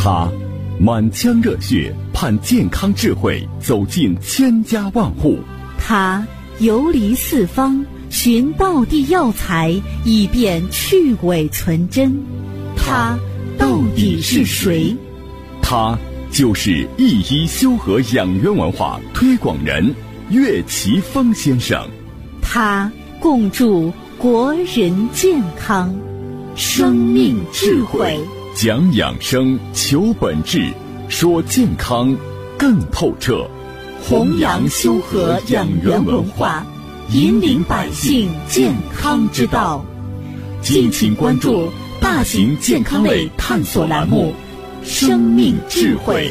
他满腔热血盼健康智慧走进千家万户， 他游离四方寻道地药材，以便去伪存真。他到底是谁？ 他就是一一修和养元文化推广人岳奇峰先生。 他共筑国人健康，生命智慧， 讲养生，求本质，说健康更透彻， 弘扬修和养元文化，引领百姓健康之道。敬请关注大型健康类探索栏目《生命智慧》。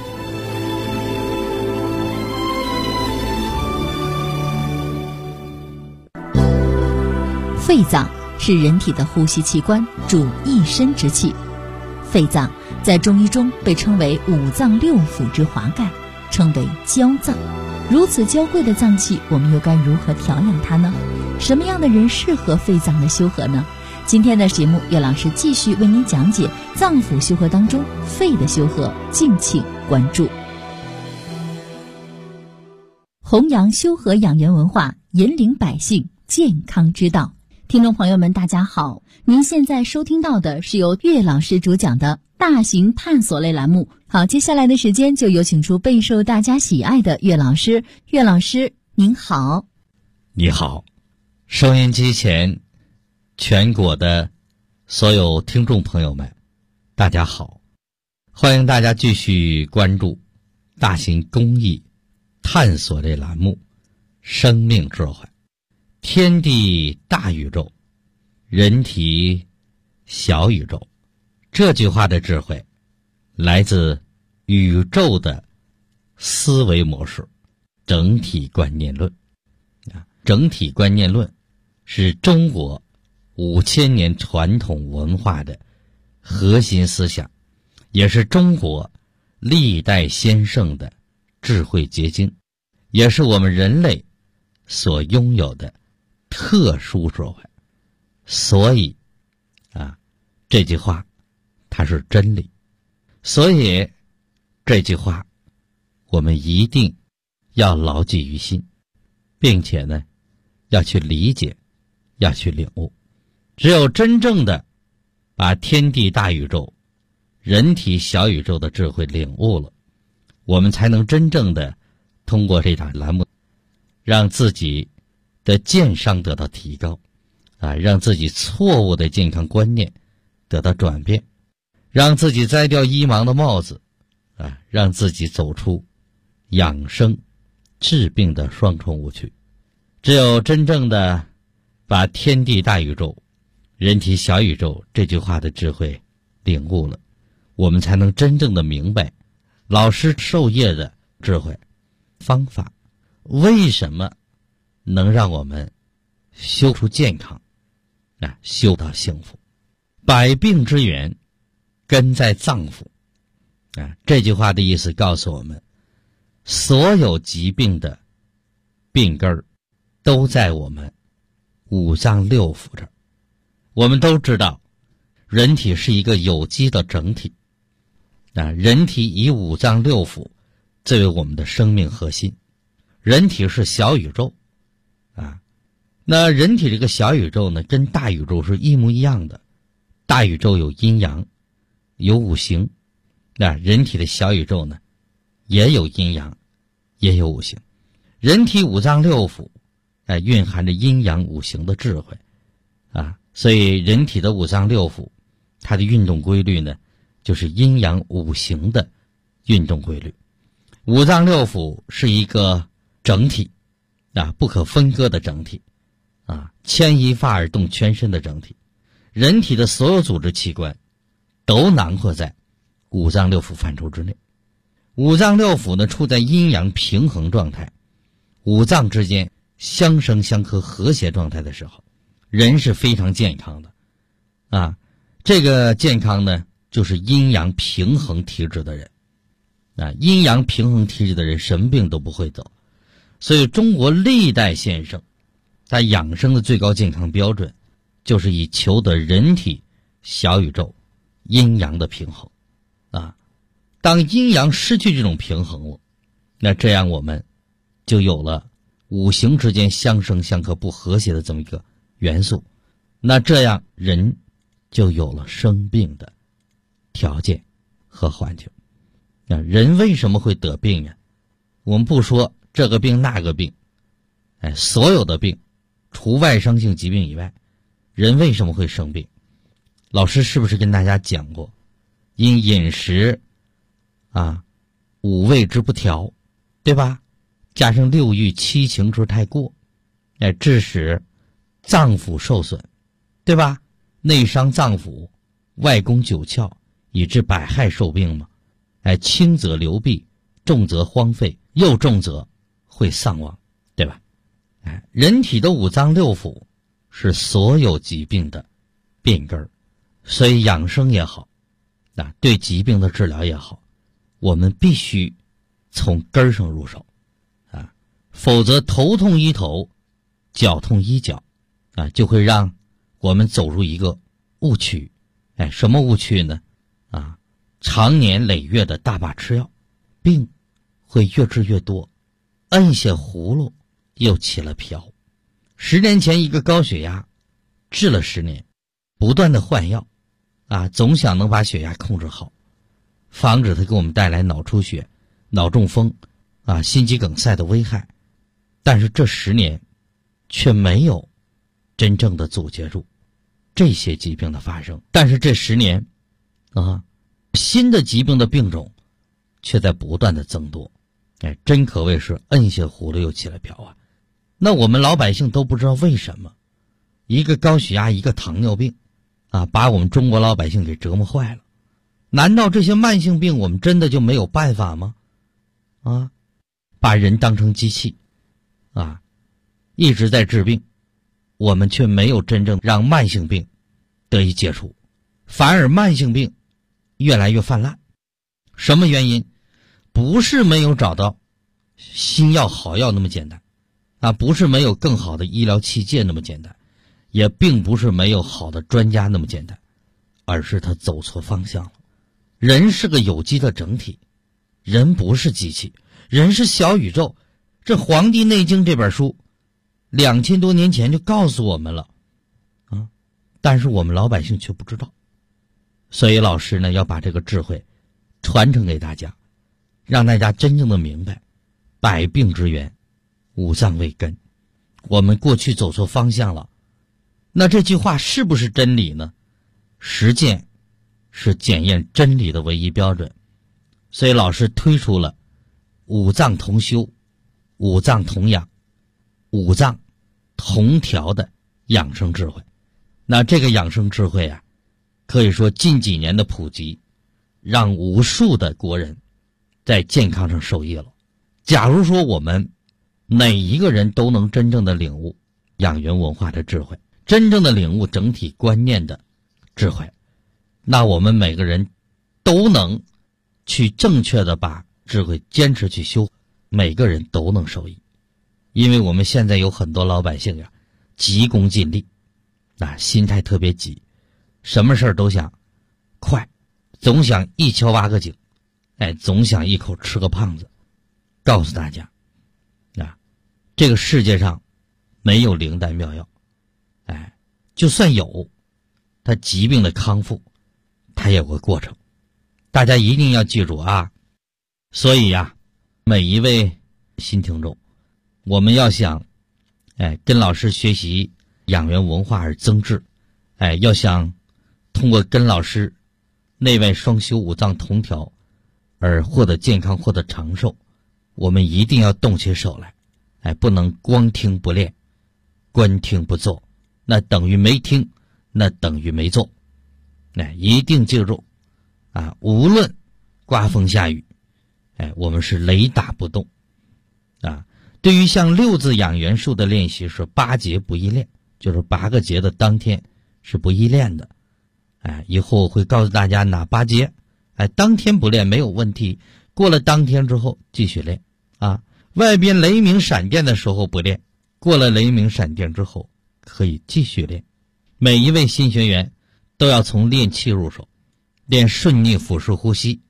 肺脏是人体的呼吸器官，主一身之气。肺脏在中医中被称为五脏六腑之华盖，称为娇脏。如此娇贵的脏器，我们又该如何调养它呢？什么样的人适合肺脏的修和呢？今天的节目，岳老师继续为您讲解脏腑修和当中肺的修和，敬请关注。弘扬修和养元文化，引领百姓健康之道。听众朋友们大家好，您现在收听到的是由岳老师主讲的大型探索类栏目。好，接下来的时间就有请出备受大家喜爱的岳老师。岳老师您好。 你好，收音机前全国的所有听众朋友们大家好，欢迎大家继续关注大型公益探索类栏目生命智慧。天地大宇宙，人体小宇宙，这句话的智慧来自宇宙的思维模式，整体观念论。整体观念论是中国5000年传统文化的核心思想，也是中国历代先圣的智慧结晶，也是我们人类所拥有的特殊智慧。所以这句话它是真理，所以这句话我们一定要牢记于心，并且呢要去理解，要去领悟。只有真正的把天地大宇宙、人体小宇宙的智慧领悟了，我们才能真正的通过这档栏目让自己的健康得到提高，让自己错误的健康观念得到转变，让自己摘掉医盲的帽子，让自己走出养生治病的双重误区。只有真正的把天地大宇宙、人体小宇宙这句话的智慧领悟了，我们才能真正的明白老师授业的智慧方法，为什么能让我们修出健康，修到幸福。百病之源根在脏腑，这句话的意思告诉我们，所有疾病的病根儿都在我们五脏六腑这儿。我们都知道人体是一个有机的整体，人体以五脏六腑作为我们的生命核心，人体是小宇宙那人体这个小宇宙呢，跟大宇宙是一模一样的。大宇宙有阴阳，有五行，人体的小宇宙呢也有阴阳，也有五行。人体五脏六腑蕴含着阴阳五行的智慧所以人体的五脏六腑它的运动规律呢，就是阴阳五行的运动规律。五脏六腑是一个整体不可分割的整体牵一发而动全身的整体。人体的所有组织器官都囊括在五脏六腑范畴之内。五脏六腑呢处在阴阳平衡状态，五脏之间相生相克和谐状态的时候，人是非常健康的这个健康呢就是阴阳平衡体质的人阴阳平衡体质的人什么病都不会得。所以中国历代先生他养生的最高健康标准就是以求得人体小宇宙阴阳的平衡当阴阳失去这种平衡了，那这样我们就有了五行之间相生相克不和谐的这么一个元素，那这样人就有了生病的条件和环境。那人为什么会得病呀？我们不说这个病那个病，所有的病除外伤性疾病以外，人为什么会生病？老师是不是跟大家讲过，因饮食五味之不调，对吧？加上六欲七情之太过，致使脏腑受损，对吧？内伤脏腑，外攻九窍，以致百害受病嘛。轻则流弊，重则荒废，又重则会丧亡，对吧？人体的五脏六腑是所有疾病的病根儿，所以养生也好，对疾病的治疗也好，我们必须从根儿上入手否则头痛医头，脚痛医脚就会让我们走入一个误区。什么误区呢？常年累月的大把吃药，病会越治越多，摁下葫芦又起了瓢。10年前一个高血压治了10年，不断的换药总想能把血压控制好，防止它给我们带来脑出血、脑中风心肌梗塞的危害。但是这10年却没有真正的阻截住这些疾病的发生。但是这10年新的疾病的病种却在不断的增多。真可谓是摁下葫芦又起了瓢那我们老百姓都不知道为什么一个高血压一个糖尿病把我们中国老百姓给折磨坏了。难道这些慢性病我们真的就没有办法吗？把人当成机器一直在治病，我们却没有真正让慢性病得以解除，反而慢性病越来越泛滥。什么原因？不是没有找到新药好药那么简单不是没有更好的医疗器械那么简单，也并不是没有好的专家那么简单，而是他走错方向了。人是个有机的整体，人不是机器，人是小宇宙。这《黄帝内经》这本书2000多年前就告诉我们了但是我们老百姓却不知道。所以老师呢，要把这个智慧传承给大家，让大家真正的明白百病之源，五脏为根。我们过去走错方向了，那这句话是不是真理呢？实践是检验真理的唯一标准。所以老师推出了五脏同修、五脏同养、五脏同调的养生智慧。那这个养生智慧可以说近几年的普及，让无数的国人在健康上受益了。假如说我们每一个人都能真正的领悟养元文化的智慧，真正的领悟整体观念的智慧，那我们每个人都能去正确的把智慧坚持去修，每个人都能受益。因为我们现在有很多老百姓急功近利心态特别急，什么事儿都想快，总想一敲挖个井，总想一口吃个胖子。告诉大家这个世界上没有灵丹妙药，就算有，它疾病的康复它也有个过程，大家一定要记住所以每一位新听众，我们要想跟老师学习养元文化而增智，要想通过跟老师内外双修五脏同调而获得健康获得长寿，我们一定要动起手来，不能光听不练，观听不做，那等于没听，那等于没做。一定记住无论刮风下雨，我们是雷打不动对于像6字养元术的练习是8节不易练，就是8个节的当天是不易练的。以后会告诉大家哪8节当天不练没有问题，过了当天之后继续练外边雷鸣闪电的时候不练，过了雷鸣闪电之后可以继续练。每一位新学员都要从练气入手，练顺逆腹式呼吸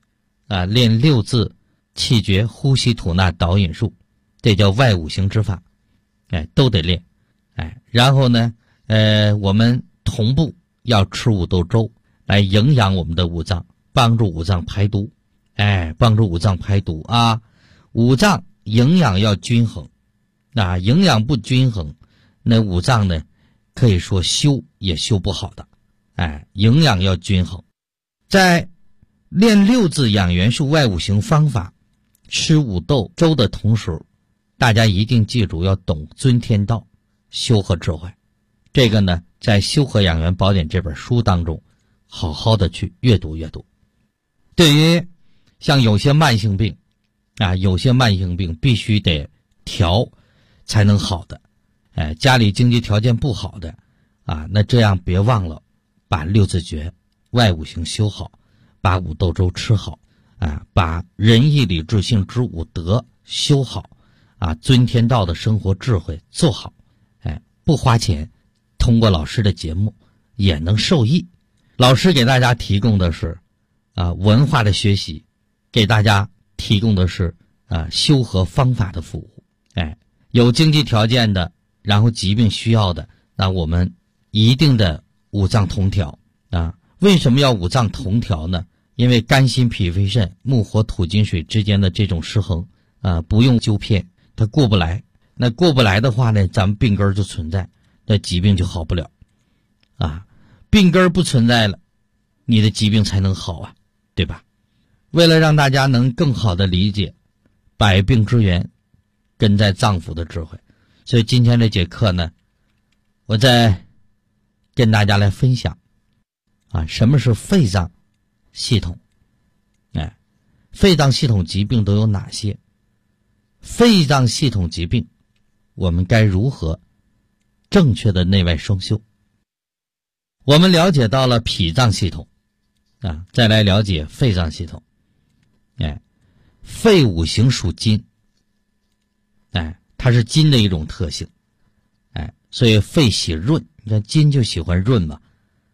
练六字气绝呼吸吐纳导引术，这叫外五行之法，都得练。然后呢，我们同步要吃五豆粥来营养我们的五脏，帮助五脏排毒。帮助五脏排毒啊！五脏营养要均衡，营养不均衡，那五脏呢，可以说修也修不好的。营养要均衡。在练六字养元术外五行方法，吃五豆粥的同时，大家一定记住要懂尊天道，修和智慧。这个呢，在《修和养元宝典》这本书当中，好好的去阅读阅读。对于像有些慢性病有些慢性病必须得调才能好的，家里经济条件不好的那这样别忘了把六字诀外五行修好，把五豆粥吃好，把仁义礼智信之五德修好，尊天道的生活智慧做好，不花钱，通过老师的节目也能受益。老师给大家提供的是文化的学习，给大家提供的是修和方法的服务。有经济条件的，然后疾病需要的，那我们一定的五脏同调为什么要五脏同调呢？因为肝心脾肺肾木火土金水之间的这种失衡不用纠偏，它过不来。那过不来的话呢，咱们病根就存在，那疾病就好不了病根不存在了，你的疾病才能好对吧？为了让大家能更好的理解百病之源根在脏腑的智慧，所以今天这节课呢，我再跟大家来分享什么是肺脏系统。肺脏系统疾病都有哪些？肺脏系统疾病我们该如何正确的内外双修？我们了解到了脾脏系统再来了解肺脏系统。肺五行属金，它是金的一种特性，所以肺喜润，你看金就喜欢润嘛，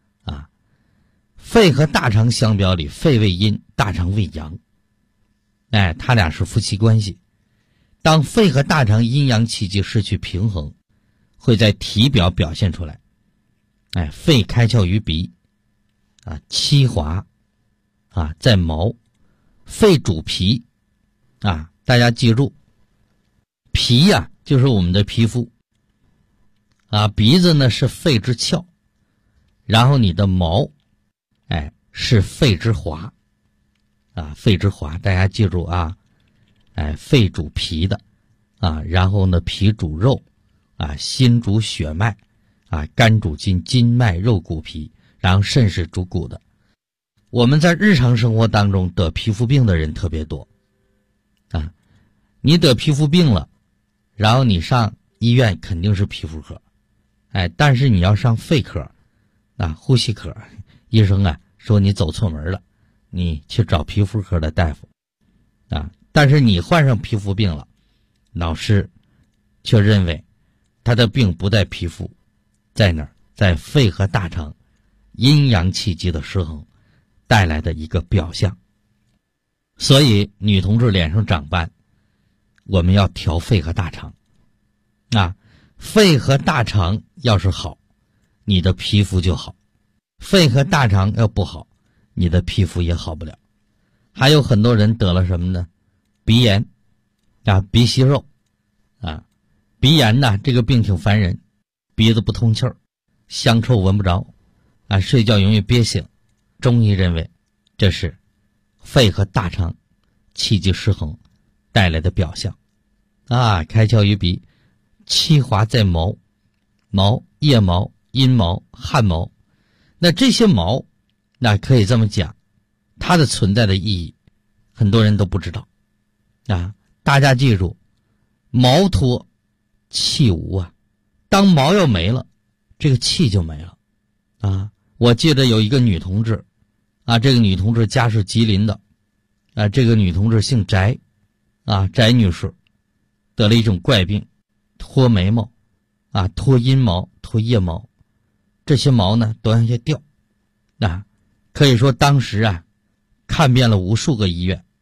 肺和大肠相表里，肺为阴，大肠为阳，它俩是夫妻关系。当肺和大肠阴阳气机失去平衡，会在体表表现出来。肺开窍于鼻，气滑，在毛。肺主皮，大家记住，皮就是我们的皮肤，鼻子呢是肺之窍，然后你的毛，是肺之华，肺之华，大家记住肺主皮的，然后呢脾主肉，心主血脉，肝主筋，筋脉肉骨皮，然后肾是主骨的。我们在日常生活当中得皮肤病的人特别多，你得皮肤病了，然后你上医院肯定是皮肤科，但是你要上肺科，呼吸科，医生说你走错门了，你去找皮肤科的大夫，但是你患上皮肤病了，老师却认为他的病不在皮肤，在哪儿？在肺和大肠阴阳气机的失衡带来的一个表象。所以女同志脸上长斑，我们要调肺和大肠肺和大肠要是好，你的皮肤就好；肺和大肠要不好，你的皮肤也好不了。还有很多人得了什么呢？鼻炎鼻息肉鼻炎这个病挺烦人，鼻子不通气儿，香臭闻不着睡觉容易憋醒。中医认为这是肺和大肠气机失衡带来的表象开窍于鼻，气滑在毛，腋毛、阴毛、汗毛。那这些毛可以这么讲，它的存在的意义很多人都不知道大家记住，毛脱气无当毛要没了，这个气就没了我记得有一个女同志这个女同志家是吉林的这个女同志姓翟翟女士得了一种怪病，脱眉毛脱阴毛、脱腋毛，这些毛呢都往下掉可以说当时看遍了无数个医院，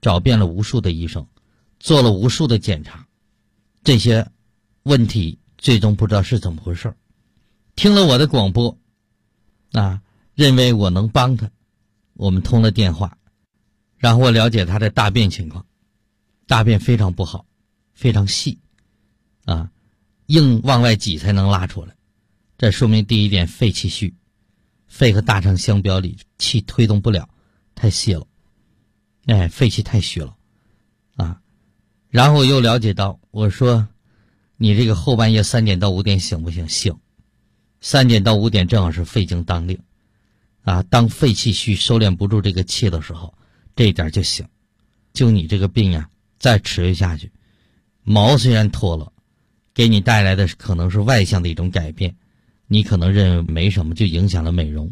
找遍了无数的医生，做了无数的检查，这些问题最终不知道是怎么回事。听了我的广播认为我能帮他，我们通了电话，然后我了解他的大便情况，大便非常不好，非常细硬往外挤才能拉出来。这说明第一点，肺气虚，肺和大肠相表里，气推动不了，太细了，肺气太虚了然后我又了解到，我说你这个后半夜3点到5点醒不醒？醒。3点到5点正好是肺经当令当肺气虚收敛不住这个气的时候，这一点就醒。就你这个病再持续下去，毛虽然脱了，给你带来的可能是外向的一种改变，你可能认为没什么，就影响了美容。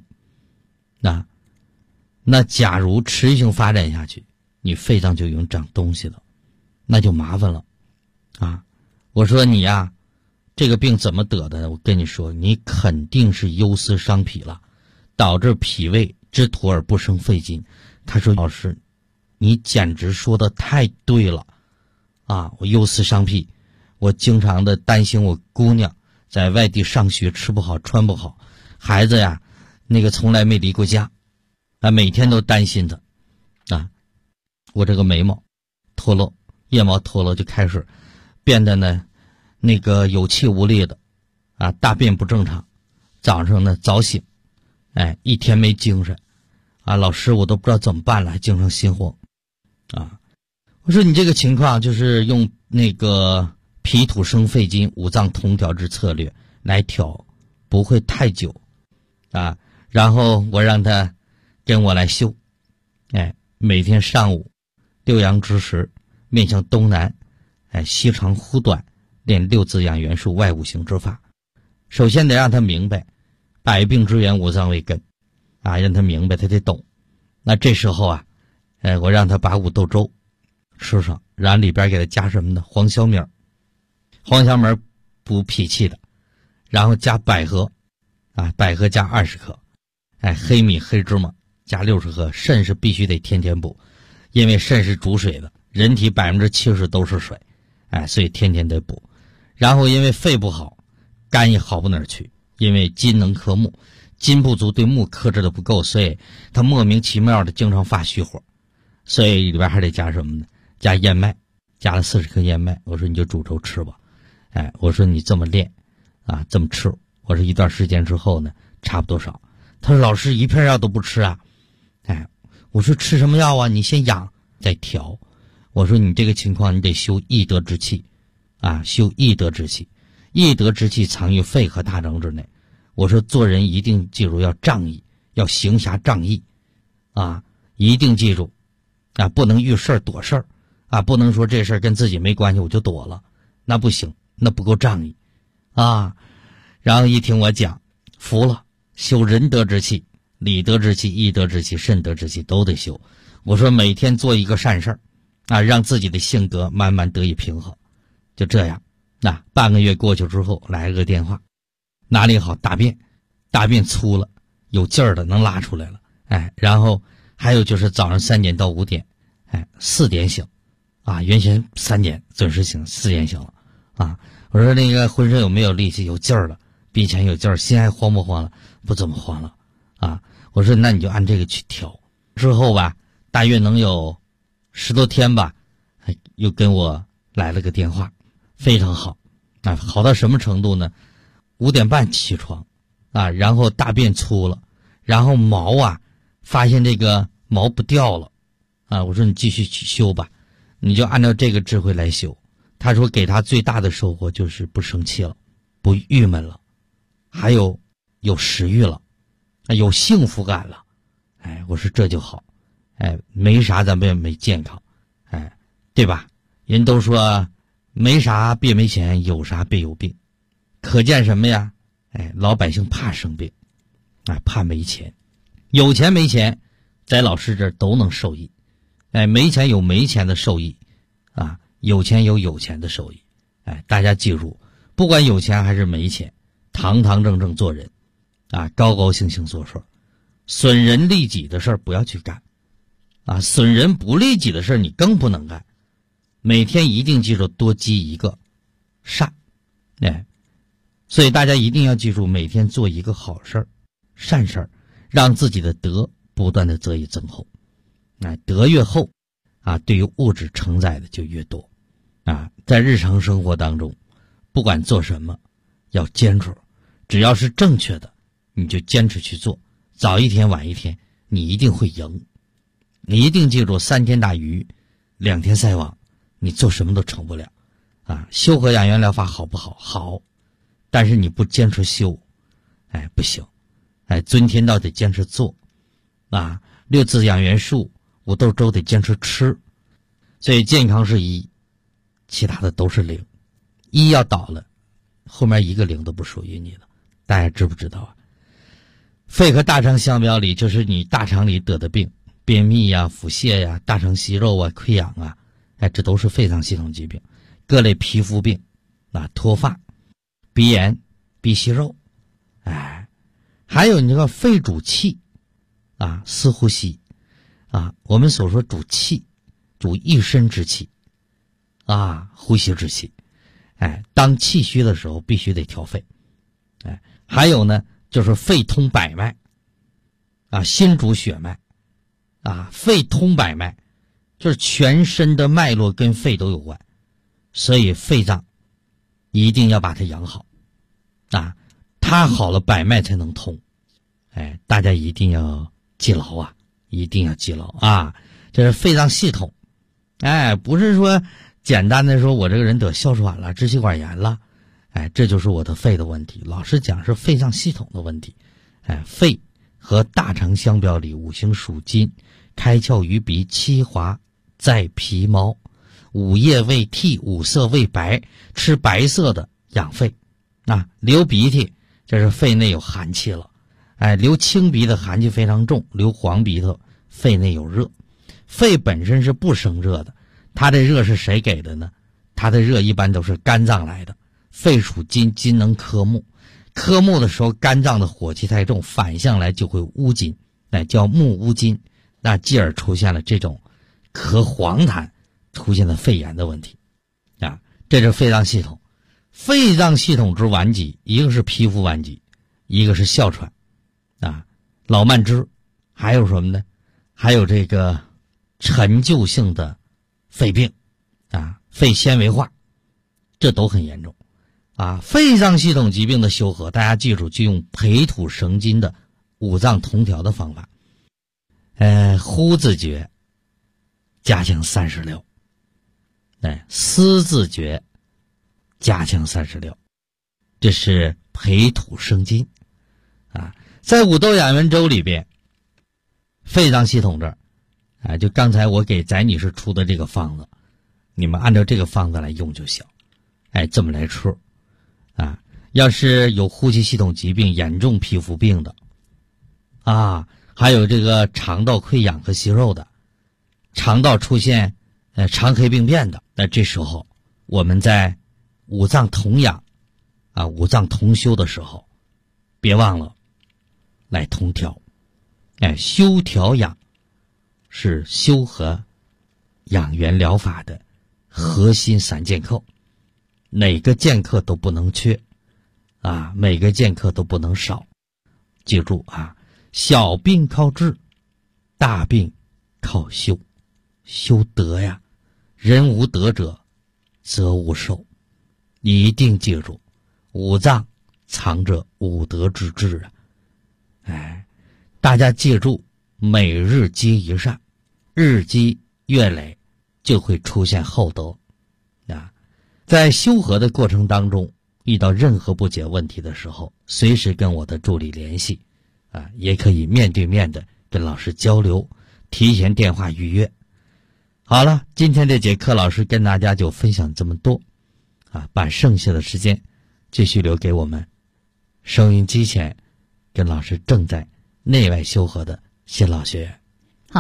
那假如持续性发展下去，你肺脏就已经长东西了，那就麻烦了我说你这个病怎么得的？我跟你说，你肯定是忧思伤脾了，导致脾胃之土而不生肺金。他说老师，你简直说的太对了我忧思伤脾，我经常的担心我姑娘在外地上学吃不好穿不好，孩子那个从来没离过家每天都担心他我这个眉毛脱落，腋毛脱落，就开始变得那个有气无力的大便不正常，早上早醒一天没精神老师我都不知道怎么办了，还经常心慌我说你这个情况就是用那个脾土生肺金五脏同调之策略来调，不会太久然后我让他跟我来修每天上午6阳之时，面向东南膝长呼短，练6字养元术外五行之法。首先得让他明白百病之源五脏为根让他明白，他得懂。那这时候我让他把五豆粥吃上，然后里边给他加什么呢？黄小米，黄小米补脾气的，然后加百合百合加20克黑米黑芝麻加60克。肾是必须得天天补，因为肾是主水的，人体70%都是水所以天天得补。然后因为肺不好，肝也好不哪儿去，因为金能克木，金不足对木克制的不够，所以他莫名其妙的经常发虚火，所以里边还得加什么呢？加燕麦，加了40克燕麦。我说你就煮粥吃吧我说你这么练这么吃。我说一段时间之后呢，差不多少。他说老师一片药都不吃我说吃什么药你先养再调。我说你这个情况你得修益德之气修益德之气，益德之气藏于肺和大肠之内。我说做人一定记住要仗义，要行侠仗义一定记住不能遇事儿躲事儿不能说这事儿跟自己没关系我就躲了，那不行，那不够仗义然后一听我讲服了，修仁德之气、礼德之气、义德之气、慎德之气都得修。我说每天做一个善事儿让自己的性格慢慢得以平衡。就这样半个月过去之后来了个电话，哪里好？大便粗了，有劲儿的能拉出来了然后还有就是早上3点到5点4点醒原先3点准时醒，4点醒了我说那个浑身有没有力气？有劲儿了，比以前有劲儿，心还慌不慌了？不怎么慌了我说那你就按这个去调。之后大约能有10多天又跟我来了个电话，非常好好到什么程度呢？5点半起床然后大便粗了，然后毛发现这个毛不掉了我说你继续去修吧，你就按照这个智慧来修。他说给他最大的收获就是不生气了，不郁闷了，还有食欲了有幸福感了我说这就好没啥咱们也没健康对吧？人都说没啥别没钱，有啥别有病，可见什么呀？老百姓怕生病怕没钱。有钱没钱在老师这儿都能受益没钱有没钱的受益有钱有有钱的受益大家记住，不管有钱还是没钱，堂堂正正做人高高兴兴做事，损人利己的事儿不要去干损人不利己的事你更不能干。每天一定记住多积一个善，所以大家一定要记住，每天做一个好事儿、善事儿，让自己的德不断的得以增厚。德越厚对于物质承载的就越多。在日常生活当中，不管做什么，要坚持，只要是正确的，你就坚持去做，早一天晚一天，你一定会赢。你一定记住，3天打鱼，2天晒网，你做什么都成不了。修和养元疗法好不好？好，但是你不坚持修，不行。尊天道得坚持做，6字养元术、5豆粥得坚持吃。所以健康是1，其他的都是0。1要倒了，后面一个0都不属于你的。大家知不知道啊？肺和大肠相表里，就是你大肠里得的病，便秘呀、腹泻呀、大肠息肉啊、溃疡啊，这都是肺脏系统疾病。各类皮肤病脱发、鼻炎、鼻息肉，还有你这个肺主气司呼吸我们所说主气，主一身之气呼吸之气。当气虚的时候必须得调肺。还有呢，就是肺通百脉心主血脉肺通百脉，就是全身的脉络跟肺都有关，所以肺脏一定要把它养好它好了，百脉才能通。大家一定要记牢一定要记牢这是肺脏系统。不是说简单的说我这个人得哮喘了、支气管炎了，这就是我的肺的问题。老实讲是肺脏系统的问题。肺和大肠相表里，五行属金，开窍于鼻，七华在皮毛，五叶为涕，五色为白，吃白色的养肺流鼻涕，这是肺内有寒气了。流青鼻的寒气非常重，流黄鼻头肺内有热。肺本身是不生热的，它的热是谁给的呢？它的热一般都是肝脏来的。肺属金，金能克木，克木的时候肝脏的火气太重，反向来就会乌金，叫木乌金，继而出现了这种咳黄痰，出现了肺炎的问题这是肺脏系统。肺脏系统之顽疾，一个是皮肤顽疾，一个是哮喘老慢支，还有什么呢？还有这个陈旧性的肺病肺纤维化，这都很严重肺脏系统疾病的修和，大家记住，就用培土生金的五脏同调的方法。呼字诀加强36，思字诀加强36，这是培土生金在五豆养元粥里边，肺脏系统这儿就刚才我给翟女士出的这个方子，你们按照这个方子来用就行。这么来吃要是有呼吸系统疾病、严重皮肤病的还有这个肠道溃疡和息肉的，肠道出现肠黑病变的，那这时候我们在五脏同养五脏同修的时候，别忘了来同调。修调养是修和养元疗法的核心3剑客，哪个剑客都不能缺每个剑客都不能少。记住小病靠治，大病靠修。修德呀，人无德者则无寿。你一定记住，五脏藏着五德之志大家记住，每日积一善，日积月累就会出现厚德在修和的过程当中，遇到任何不解问题的时候，随时跟我的助理联系也可以面对面的跟老师交流，提前电话预约。好了，今天这节课老师跟大家就分享这么多把剩下的时间继续留给我们收音机前跟老师正在内外修和的新老学员。 好，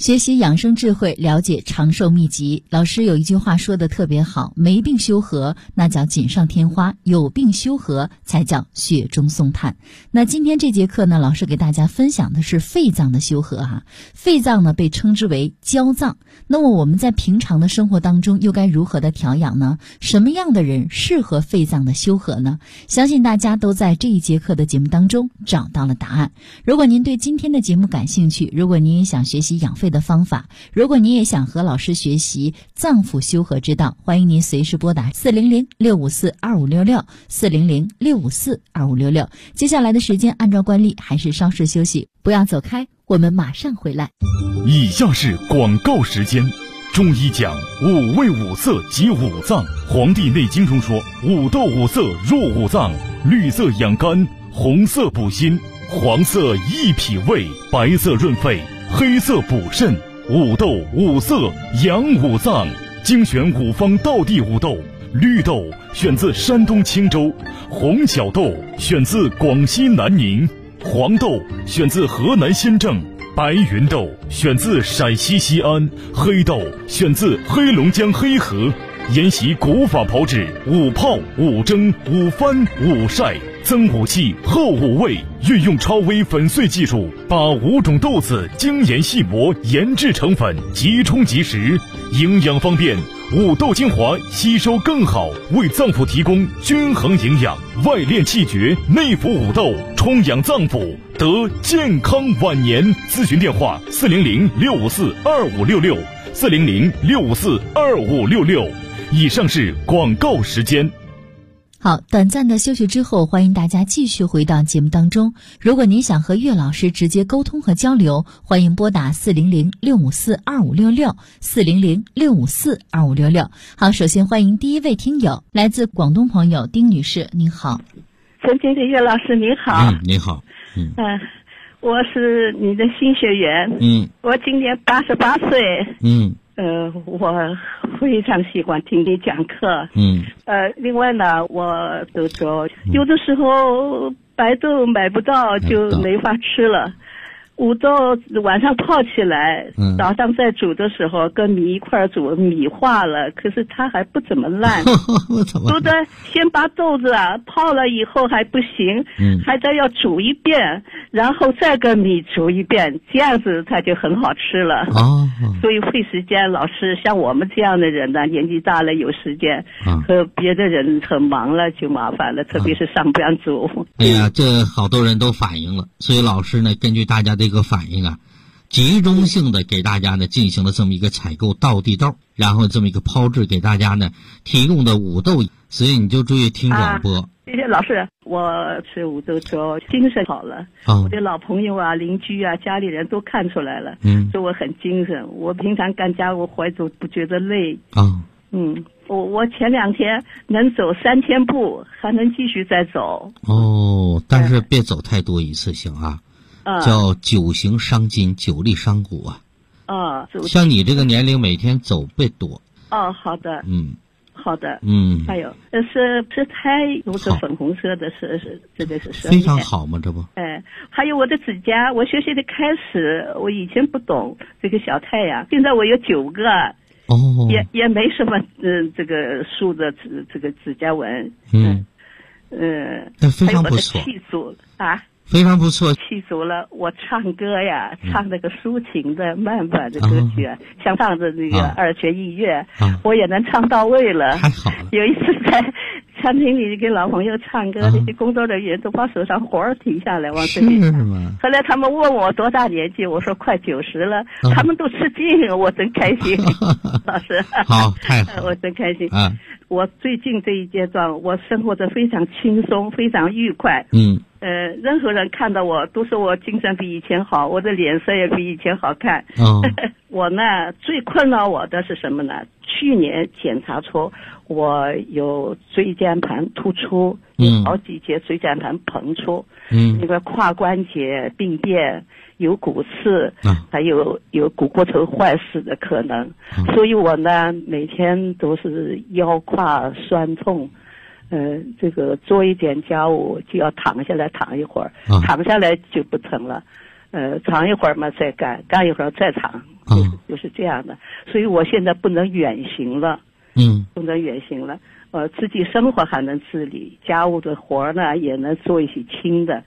学习养生智慧，了解长寿秘籍。老师有一句话说的特别好，没病修和那叫锦上添花，有病修和才叫雪中送炭。那今天这节课呢，老师给大家分享的是肺脏的修和哈。肺脏呢被称之为娇脏，那么我们在平常的生活当中又该如何的调养呢？什么样的人适合肺脏的修和呢？相信大家都在这一节课的节目当中找到了答案。如果您对今天的节目感兴趣，如果您也想学习养肺的方法，如果您也想和老师学习脏腑修和之道，欢迎您随时拨打400-654-2566 400-654-2566。接下来的时间按照惯例还是稍事休息，不要走开，我们马上回来。 以下是广告时间。中医讲五味五色及五脏，黄帝内经中说五斗五色入五脏，绿色养肝，红色补心，黄色益脾胃，白色润肺，黑色补肾，五斗五色养五脏。精选五方道地五豆，绿豆选自山东青州，红小豆选自广西南宁，黄豆选自河南新郑，白云豆选自陕西西安，黑豆选自黑龙江黑河。研习古法炮制，五泡五蒸五翻五晒，增五气厚五味，运用超微粉碎技术，把5种豆子精研细磨，研制成粉，即冲即食，营养方便，五豆精华吸收更好，为脏腑提供均衡营养，外练气绝，内服五豆，充养脏腑，得健康晚年。咨询电话400-654-2566 400-654-2566。以上是广告时间。 好，短暂的休息之后，欢迎大家继续回到节目当中。如果您想和岳老师直接沟通和交流，欢迎拨打400-654-2566 400-654-2566。好，首先欢迎第一位听友，来自广东朋友丁女士，您好。 尊敬的岳老师您好。 你好。 我是你的新学员。我今年88岁。我非常喜欢听你讲课。另外呢，我都说有的时候白豆买不到就没法吃了。五豆晚上泡起来，早上再煮的时候跟米一块煮，米化了，可是它还不怎么烂。都得先把豆子泡了以后还不行，还得要煮一遍，然后再跟米煮一遍，这样子它就很好吃了。所以费时间，老师像我们这样的人呢，年纪大了有时间，和别的人很忙了就麻烦了，特别是上班族。 哎呀，这好多人都反映了，所以老师呢，根据大家这个反应集中性的给大家呢进行了这么一个采购道地豆，然后这么一个炮制给大家呢提供的五豆，所以你就注意听广播。 谢谢老师，我吃五豆之后精神好了。我的老朋友邻居家里人都看出来了，说我很精神。我平常干家务活都不觉得累。我前2天能走3000步，还能继续再走。 但是别走太多一次性叫久行伤筋，久立伤骨像你这个年龄每天走别多。 好的。好的。还有是胎有个粉红色的，是这个是非常好嘛，这不。 还有我的指甲，我学习的开始，我以前不懂这个小太阳，现在我有9个。也没什么这个树的这个指甲纹。 那非常不错。 还有我的气足非常不错。 气足了，我唱歌唱那个抒情的慢板的歌曲像唱的那个2泉映月，我也能唱到位了。 太好了。 有一次在餐厅里给老朋友唱歌，那些工作人员都把手上活儿停下来往这里唱。后来他们问我多大年纪，我说快90了，他们都吃惊，我真开心。老师， 好，太好了， 我真开心。我最近这一阶段，我生活得非常轻松，非常愉快。任何人看到我都说我精神比以前好，我的脸色也比以前好看。我呢，最困扰我的是什么呢？去年检查出我有椎间盘突出，有好几节椎间盘膨出，那个胯关节病变，有骨刺，还有股骨头坏死的可能。所以我呢，每天都是腰胯酸痛。这个做一点家务就要躺下来躺一会儿，躺下来就不疼了。躺一会儿嘛再干，干一会儿再躺， 就是这样的。所以我现在不能远行了，不能远行了。自己生活还能自理，家务的活呢也能做一些轻的，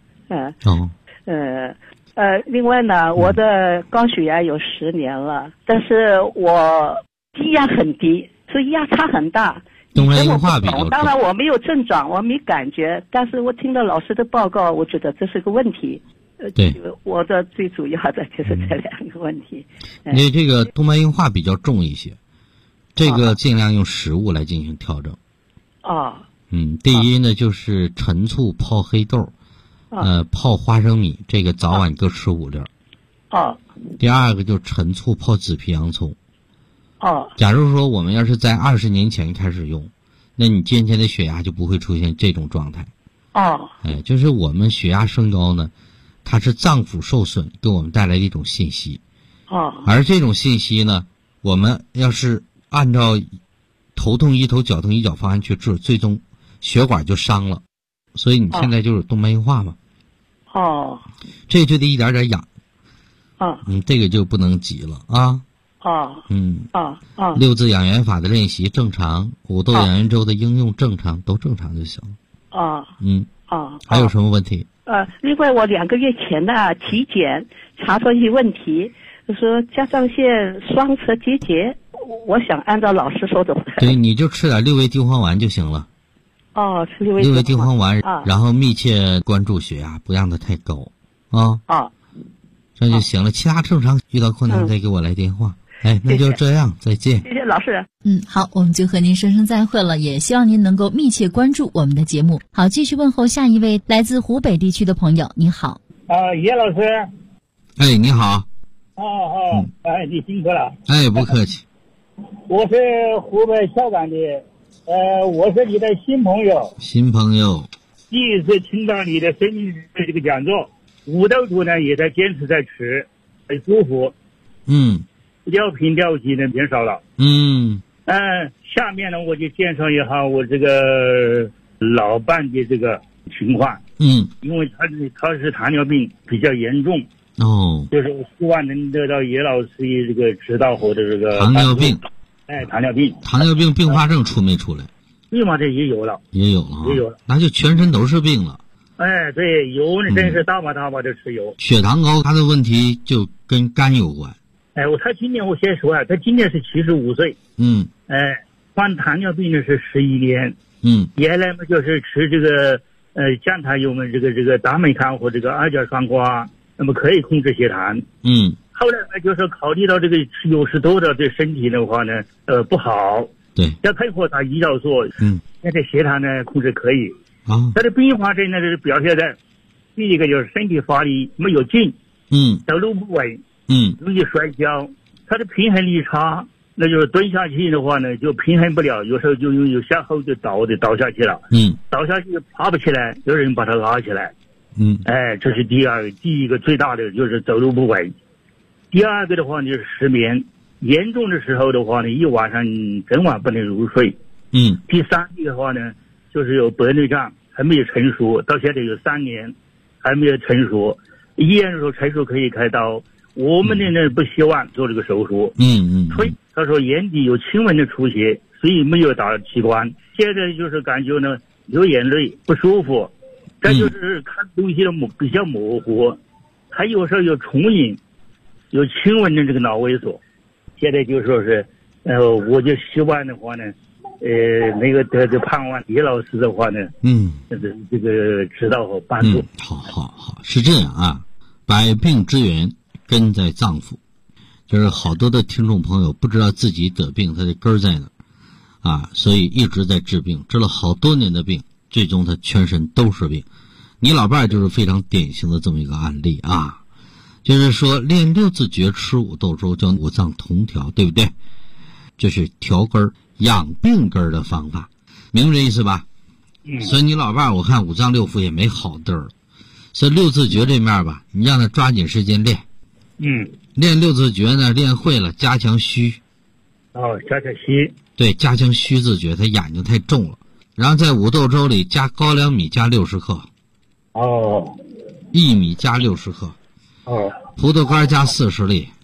另外呢，我的高血压有10年了，但是我低压很低，所以压差很大。 动脉硬化比较重， 当然我没有症状，我没感觉，但是我听到老师的报告，我觉得这是个问题。 对， 我的最主要的就是这2个问题。 你这个动脉硬化比较重一些，这个尽量用食物来进行调整。第一呢就是陈醋泡黑豆，泡花生米，这个早晚各吃5粒。第二个就陈醋泡紫皮洋葱。假如说我们要是在20年前开始用，那你今天的血压就不会出现这种状态。就是我们血压升高呢，它是脏腑受损给我们带来的一种信息。而这种信息呢，我们要是按照头痛医头脚痛医脚方案去治，最终血管就伤了。所以你现在就是动脉硬化嘛。这就得一点点养。这个就不能急了啊。6字养元法的练习正常，5豆养元粥的应用正常，都正常就行了。还有什么问题？ 另外我2个月前的体检查出一些问题，就说甲状腺双侧结节，我想按照老师说的。 对，你就吃点6味地黄丸就行了。 吃6味地黄丸，然后密切关注血压，不让它太高。这就行了。其他正常，遇到困难再给我来电话。那就这样，再见。 谢谢老师。 好，我们就和您说声再会了，也希望您能够密切关注我们的节目。好，继续问候下一位来自湖北地区的朋友。你好。 叶老师。 你好。 你辛苦了。 不客气。 我是湖北孝感的，我是你的新朋友。第一次听到你的生命的这个讲座，5豆粥呢也在坚持在吃，很舒服。尿频尿急呢变少了。下面呢我就介绍一下我这个老伴的这个情况。因为他是糖尿病比较严重。就是我希望能得到叶老师的这个指导和的这个糖尿病。 糖尿病并发症出没出来？ 并发症也有了。 那就全身都是病了。 对，油真是大把的吃油。 血糖高，他的问题就跟肝有关。 他今年我先说他今年是75岁。患糖尿病的是11年。原来嘛就是吃这个降糖油嘛，这个达美康和这个2甲双胍，那么可以控制血糖。后来呢就是考虑到这个吃油食多的对身体的话呢不好。 对。 再配合他胰岛素，现在血糖呢控制可以。他的并发症呢是表现在第一个就是身体发力没有劲。走路不稳。容易摔跤，他的平衡力差，那就是蹲下去的话呢就平衡不了，有时候就有向后就倒下去了。倒下去爬不起来，有人把他拉起来。这是第一个最大的就是走路不稳。第二个的话就是失眠，严重的时候的话呢一晚上整晚不能入睡。第三个的话呢就是有白内障还没有成熟，到现在有3年还没有成熟，医院说成熟可以开刀。我们呢不希望做这个手术。所以他说眼底有轻微的出血，所以没有打器官。现在就是感觉呢流眼泪不舒服，再就是看东西的比较模糊，还有时候有重影，有轻微的这个脑萎缩。现在就说是我就希望的话呢那个得盼望叶老师的话呢这个指导和帮助。 好，是这样啊，百病之源根在脏腑，就是好多的听众朋友不知道自己得病他的根在哪所以一直在治病，治了好多年的病，最终他全身都是病。你老伴就是非常典型的这么一个案例就是说练6字诀吃5豆粥叫5脏同调，对不对？这是调根养病根的方法，明白这意思吧？所以你老伴我看5脏6腑也没好地儿，所以6字诀这面吧，你让他抓紧时间练。练6字诀呢，练会了加强虚。 加强虚。 对，加强虚字诀，他眼睛太重了。然后在5豆粥里加高粱米加60克。薏米加60克。葡萄干加40粒，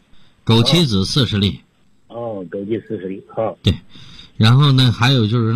枸杞子40粒。 哦，枸杞40粒，好。 对，然后呢，还有就是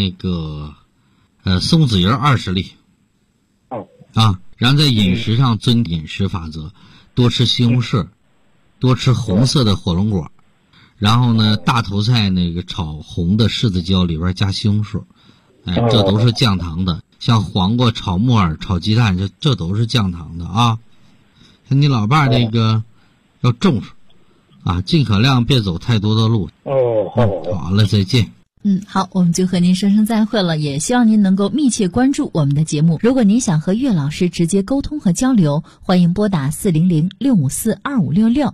松子仁20粒。 哦。 啊，然后在饮食上遵饮食法则，多吃西红柿，多吃红色的火龙果，然后呢，大头菜炒红的柿子椒里边加西红柿，这都是降糖的。像黄瓜炒木耳炒鸡蛋，这都是降糖的啊。像你老爸要重视啊，尽可量别走太多的路。好了，再见。 好，我们就和您说声再会了，也希望您能够密切关注我们的节目。如果您想和岳老师直接沟通和交流，欢迎拨打400-654-2566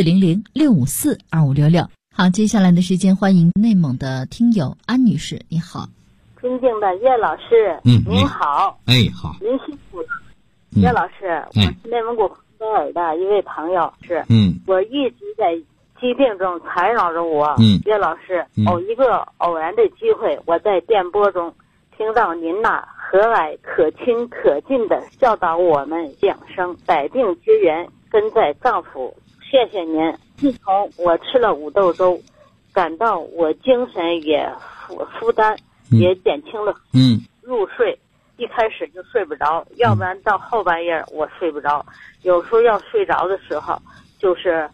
400-654-2566。好，接下来的时间欢迎内蒙的听友安女士，你好。 尊敬的岳老师，您好。 好。 您辛苦了。岳老师，我是内蒙古呼和尔的一位朋友，我一直在疾病中缠绕着我。岳老师，一个偶然的机会，我在电波中听到您和蔼可亲可敬的教导我们养生，百病之源根在脏腑。谢谢您。自从我吃了五豆粥，感到我精神也负担也减轻了。入睡一开始就睡不着，要不然到后半夜我睡不着，有时候要睡着的时候就是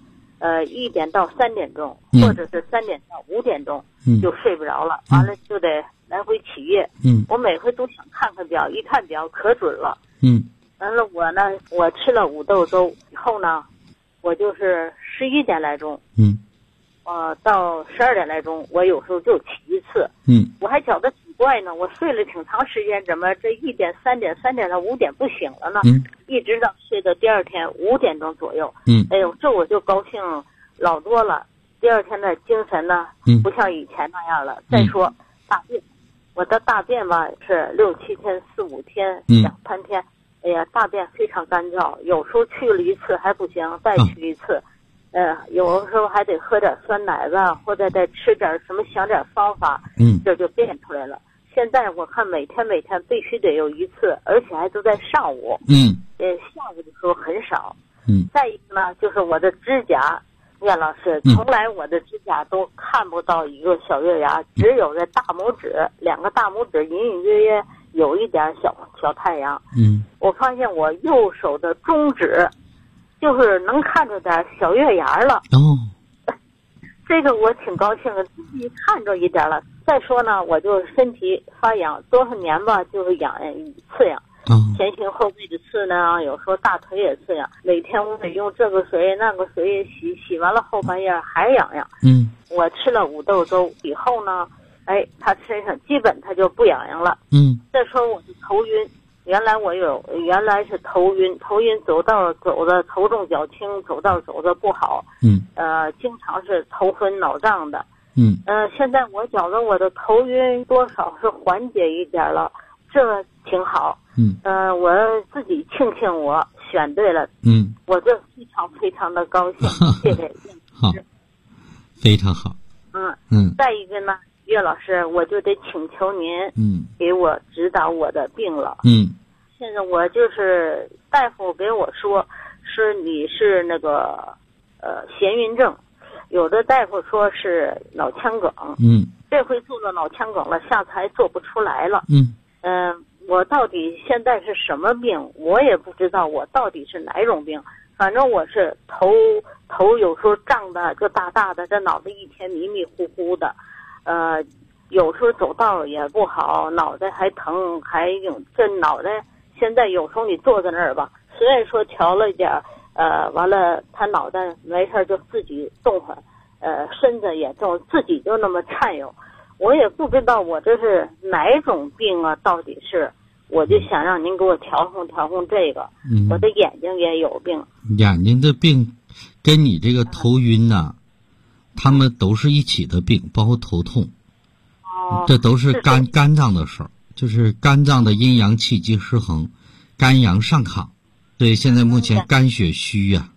1点到3点钟，或者是3点到5点钟就睡不着了，完了就得来回起夜。我每回都想看看表，一看表可准了。完了我吃了五豆粥以后呢，我就是11点来钟，到12点来钟，我有时候就起一次。我还觉得挺怪呢，我睡了挺长时间，怎么这1点、3点、3点到5点不醒了呢？一直到睡到第二天5点钟左右。哎呦，这我就高兴老多了。第二天的精神呢，不像以前那样了。再说大便，我的大便吧是6、7天、4、5天、2、3天，哎呀，大便非常干燥，有时候去了一次还不行，再去一次。有的时候还得喝点酸奶子，或者再吃点什么，想点方法，这就变出来了。现在我看每天必须得有一次，而且还都在上午。下午的时候很少。再一个呢，就是我的指甲，岳老师，从来我的指甲都看不到一个小月牙，只有在大拇指，2个大拇指隐隐约约有一点小太阳。我发现我右手的中指就是能看着点小月牙了。这个我挺高兴的，自己看着一点了。再说呢，我就身体发痒，多少年吧，就是刺痒，前胸后背的刺呢，有时候大腿也刺痒，每天我得用这个水那个水洗完了后半夜还痒痒。我吃了五豆粥以后呢，他身上基本他就不痒痒了。再说我的头晕，原来是头晕走的头重脚轻，走道走的不好。经常是头昏脑胀的。现在我觉得我的头晕多少是缓解一点了，这挺好。我自己庆幸我选对了。我这非常的高兴。谢谢。 好，非常好。 再一个呢，岳老师，我就得请求您给我指导我的病了。现在我就是大夫给我说是你是那个眩晕症，有的大夫说是脑腔梗。这回做了脑腔梗了，下次还做不出来了。我到底现在是什么病我也不知道，我到底是哪种病。反正我是头有时候胀的就大大的，这脑袋一天迷迷糊糊的。有时候走道也不好，脑袋还疼，这脑袋现在有时候你坐在那儿吧，虽然说调了一点，完了他脑袋没事就自己动会，身子也动，自己就那么颤悠。我也不知道我这是哪种病啊，到底是，我就想让您给我调控这个。我的眼睛也有病。 眼睛的病跟你这个头晕呐，他们都是一起的病，包括头痛。这都是肝脏的事儿，就是肝脏的阴阳气机失衡，肝阳上亢，所以现在目前肝血虚呀。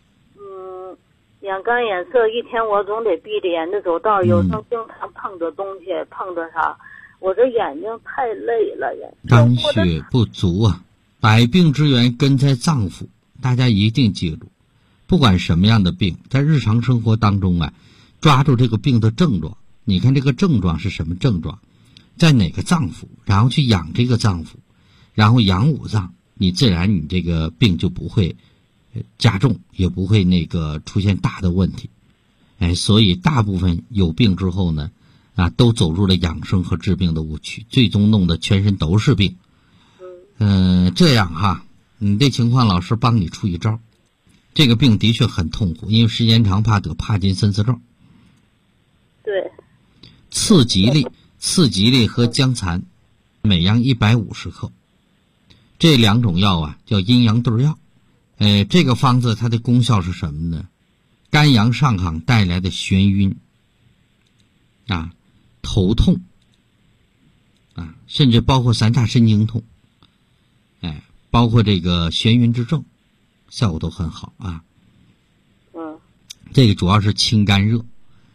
眼干眼涩，一天我总得闭着眼睛走道，有时候经常碰着东西，碰着啥，我这眼睛太累了呀。 肝血不足啊，百病之源根在脏腑，大家一定记住， 不管什么样的病，在日常生活当中啊，抓住这个病的症状，你看这个症状是什么症状，在哪个脏腑，然后去养这个脏腑，然后养五脏，你自然你这个病就不会加重，也不会出现大的问题。所以大部分有病之后呢，都走入了养生和治病的误区，最终弄得全身都是病。这样哈，你这情况老师帮你出一招。这个病的确很痛苦，因为时间长怕得帕金森氏症。 对。 次吉利和姜蚕，每样150克。这2种药啊叫阴阳对药。这个方子它的功效是什么呢？肝阳上亢带来的眩晕头痛甚至包括3叉神经痛，包括这个眩晕之症，效果都很好啊。这个主要是清肝热，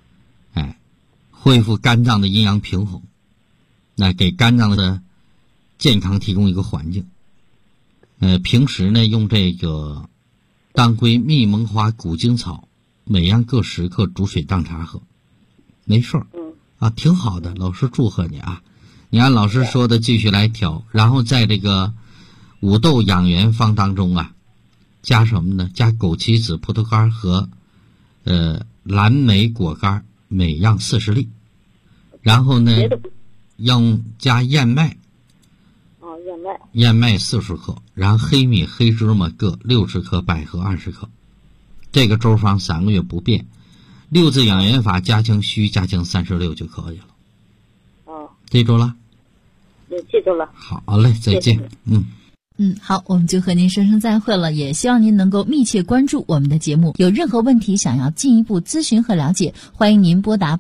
恢复肝脏的阴阳平衡，给肝脏的健康提供一个环境。平时呢用这个当归、蜜蒙花、古精草，每样各10克，煮水当茶喝，没事儿。挺好的，老师祝贺你啊！你按老师说的继续来调，然后在这个五豆养元方当中加什么呢？加枸杞子、葡萄干和蓝莓果干，每样40粒。然后呢，加燕麦。燕麦40克，然后黑米、黑芝麻各60克，百合20克。这个周方3个月不变。6字养元法加强虚，加强36就可以了。记住了？ 记住了。 好嘞，再见。 好，我们就和您说声再会了，也希望您能够密切关注我们的节目。有任何问题想要进一步咨询和了解，欢迎您拨打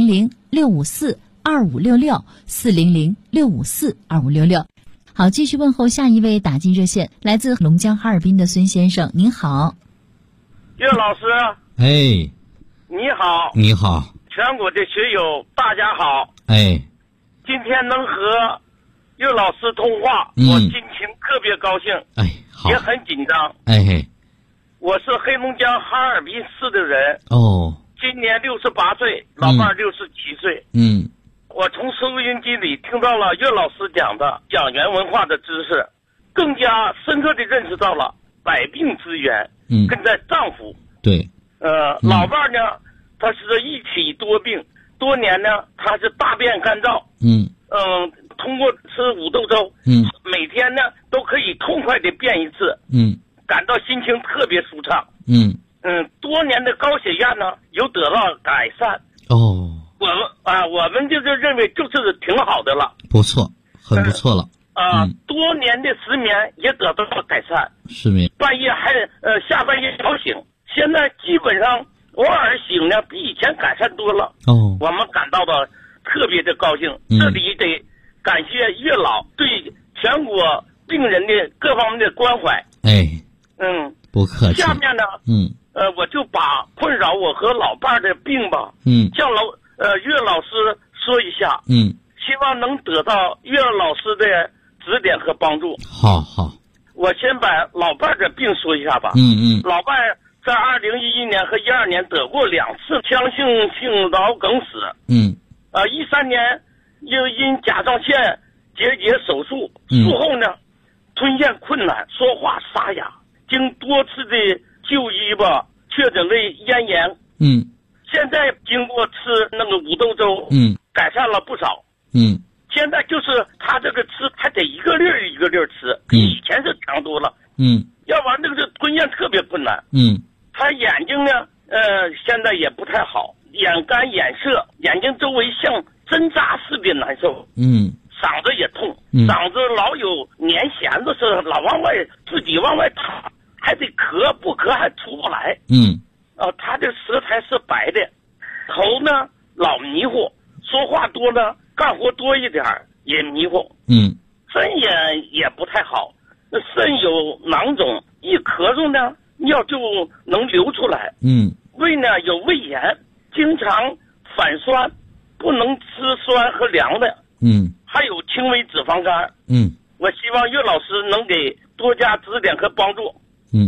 400-654-2566，400-654-2566。好，继续问候下一位打进热线，来自龙江哈尔滨的孙先生，您好。 岳老师。你好。 你好。 全国的学友大家好。今天能和岳老师通话，我心情特别高兴。 好。 也很紧张。我是黑龙江哈尔滨市的人。今年68岁，老伴67岁。我从收音机里听到了岳老师讲的养元文化的知识，更加深刻地认识到了百病之源跟在脏腑。 对。 老伴呢，他是一体多病，多年呢他是大便干燥。通过吃五豆粥，每天呢都可以痛快地便一次。感到心情特别舒畅。多年的高血压呢有得到改善。我们就是认为就是挺好的了。 不错，很不错了。 多年的失眠也得到了改善。 失眠半夜还下半夜早醒，现在基本上偶尔醒呢比以前改善多了。我们感到的特别的高兴。这里得感谢岳老对全国病人的各方面的关怀。不客气。下面呢我就把困扰我和老伴的病吧向岳老师说一下。希望能得到岳老师的指点和帮助。 好。 我先把老伴的病说一下吧。老伴在2011年和12年得过2次腔性脑梗死。13年又因甲状腺结节手术，术后呢吞咽困难，说话沙哑，经多次的就医吧，确诊为咽炎。现在经过吃那个五豆粥，改善了不少。现在就是他这个吃还得一个粒儿一个粒儿吃，比以前是强多了。要不然那个是吞咽特别困难。他眼睛呢现在也不太好，眼干眼涩，眼睛周围像针扎似的难受。嗓子也痛，嗓子老有粘弦子似的，老往外自己往外淌，还得咳，不咳还出不来。他这舌苔是白的，头呢老迷糊，说话多呢干活多一点也迷糊。肾也不太好，肾有囊肿，一咳嗽呢尿就能流出来。胃呢有胃炎，经常反酸，不能吃酸和凉的。还有轻微脂肪肝。我希望岳老师能给多加指点和帮助。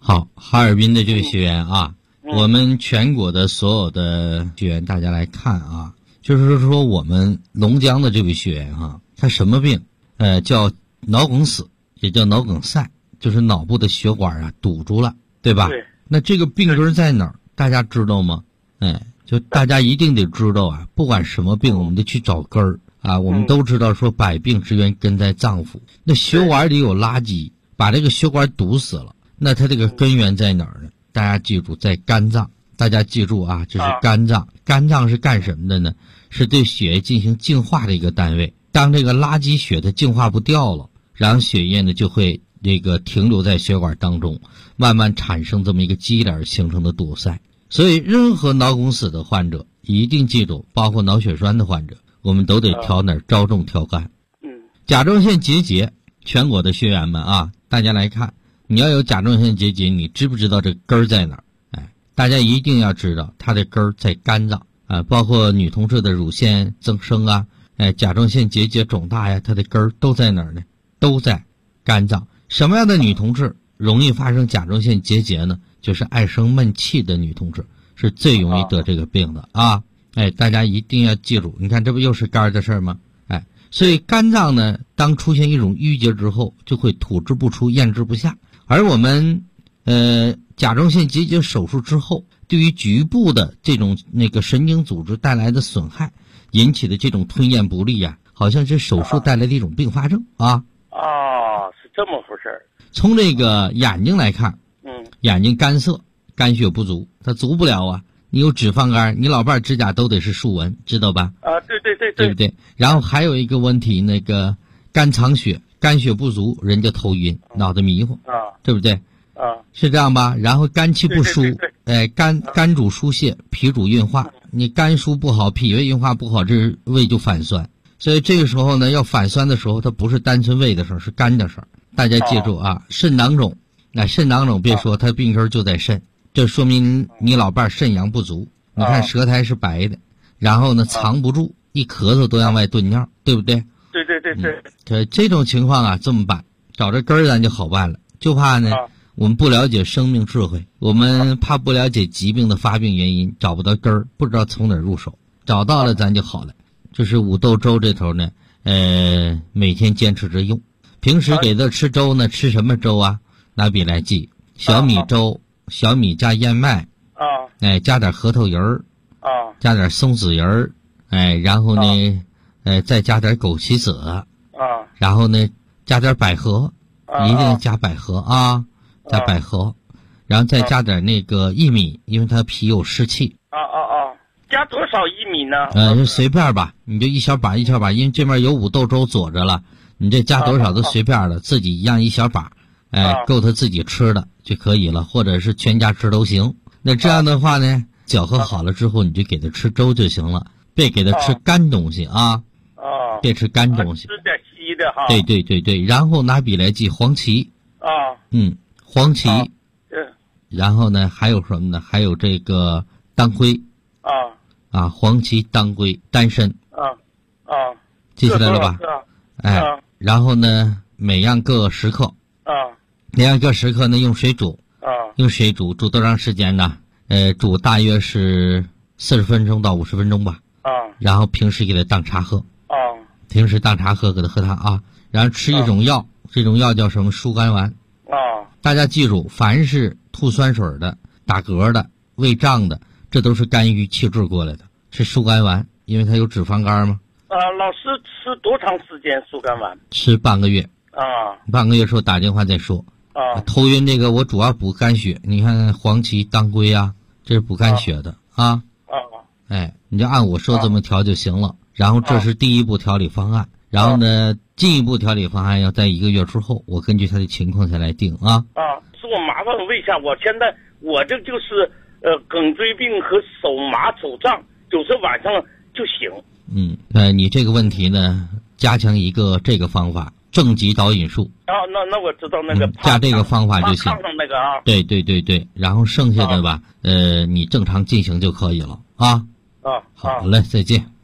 好，哈尔滨的这位学员啊，我们全国的所有的学员，大家来看啊，就是说我们龙江的这位学员啊，他什么病？叫脑梗死，也叫脑梗塞，就是脑部的血管啊堵住了，对吧？ 对。 那这个病根在哪儿？大家知道吗？就大家一定得知道啊，不管什么病，我们得去找根儿啊。我们都知道说百病之源根在脏腑，那血管里有垃圾，把这个血管堵死了。那它这个根源在哪儿呢？大家记住，在肝脏。大家记住啊，这是肝脏。肝脏是干什么的呢？是对血液进行净化的一个单位。当这个垃圾血它净化不掉了，然后血液呢就会这个停留在血管当中，慢慢产生这么一个积连形成的堵塞。所以任何脑梗死的患者一定记住，包括脑血栓的患者，我们都得调哪儿？着重调肝。甲状腺结节，全国的学员们啊，大家来看。你要有甲状腺结节，你知不知道这根儿在哪儿？大家一定要知道它的根儿在肝脏啊，包括女同志的乳腺增生啊，甲状腺结节肿大呀，它的根儿都在哪儿呢？都在肝脏。什么样的女同志容易发生甲状腺结节呢？就是爱生闷气的女同志是最容易得这个病的啊！大家一定要记住，你看这不又是肝的事儿吗？所以肝脏呢，当出现一种淤结之后，就会吐之不出，咽之不下。而我们甲状腺结节手术之后，对于局部的这种那个神经组织带来的损害引起的这种吞咽不利啊，好像是手术带来的一种并发症啊。 是这么回事儿。从这个眼睛来看，眼睛干涩，肝血不足，它足不了啊。你有脂肪肝，你老伴指甲都得是竖纹，知道吧？对不对？然后还有一个问题，那个肝藏血，肝血不足，人就头晕，脑子迷糊，对不对？是这样吧？然后肝气不舒，肝主疏泄，脾主运化。你肝疏不好，脾胃运化不好，这胃就反酸。所以这个时候呢，要反酸的时候，它不是单纯胃的事儿，是肝的事儿。大家记住啊，肾囊肿，肾囊肿别说，它病根就在肾，这说明你老伴肾阳不足。你看舌苔是白的，然后呢藏不住，一咳嗽都往外顿尿，对不对？ 对。 这种情况啊，这么办，找着根儿咱就好办了。就怕呢，我们不了解生命智慧，我们怕不了解疾病的发病原因，找不到根儿，不知道从哪儿入手。找到了咱就好了。就是五豆粥这头呢，每天坚持着用。平时给他吃粥呢，吃什么粥啊？拿笔来记：小米粥，小米加燕麦，加点核桃仁儿，加点松子仁儿，然后呢，再加点枸杞子，然后呢，加点百合，一定加百合啊，加百合，然后再加点那个薏米，因为它脾有湿气。 加多少薏米呢？ 就随便吧，你就一小把一小把，因为这边有五豆粥佐着了，你这加多少都随便了，自己一样一小把，够他自己吃的就可以了，或者是全家吃都行。那这样的话呢，搅和好了之后，你就给他吃粥就行了，别给他吃干东西啊。别吃干东西。 吃点稀的哈。 对，然后拿笔来记黄芪。黄芪。然后呢，还有什么呢？还有这个当归。黄芪、当归、丹参。记起来了吧？然后呢，每样各10克。每样各10克呢，用水煮。用水煮多长时间呢？煮大约是40分钟到50分钟吧。然后平时给他当茶喝。平时当茶喝，给他喝汤啊。然后吃一种药，这种药叫什么？疏肝丸。大家记住，凡是吐酸水的、打嗝的、胃胀的，这都是肝郁气滞过来的，是疏肝丸，因为它有脂肪肝嘛。 老师吃多长时间疏肝丸？ 吃半个月。半个月时候打电话再说。头晕这个我主要补肝血，你看黄芪、当归啊，这是补肝血的啊。你就按我说这么调就行了。然后这是第一步调理方案，然后呢，进一步调理方案要在1个月之后，我根据他的情况再来定啊。 是我麻烦问一下，我这就是颈椎病和手麻手胀，有时候晚上就醒。 你这个问题呢，加强一个这个方法，正极导引术。 那我知道那个加这个方法就行。 炕上那个啊。 对，然后剩下的吧，你正常进行就可以了啊。 好嘞，再见。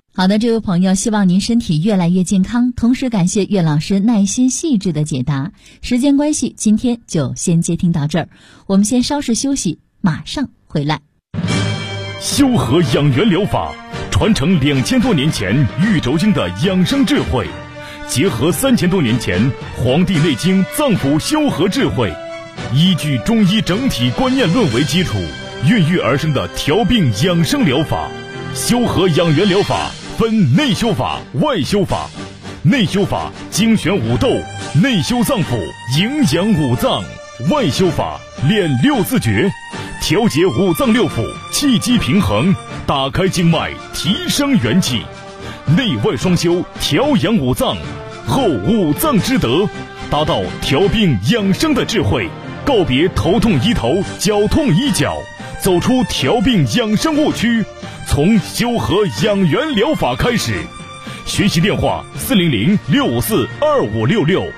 好的，这位朋友，希望您身体越来越健康，同时感谢岳老师耐心细致的解答。时间关系，今天就先接听到这儿，我们先稍事休息，马上回来。 修和养元疗法传承2000多年前玉轴经的养生智慧，结合3000多年前《黄帝内经》脏腑修和智慧，依据中医整体观念论为基础，孕育而生的调病养生疗法。修和养元疗法分内修法、外修法。内修法精选五斗，内修脏腑，营养五脏；外修法练六字诀，调节五脏六腑，气机平衡，打开经脉，提升元气。内外双修，调养五脏，后五脏之德，达到调病养生的智慧，告别头痛医头，脚痛医脚，走出调病养生误区，从修和养元疗法开始。学习电话400-654-2566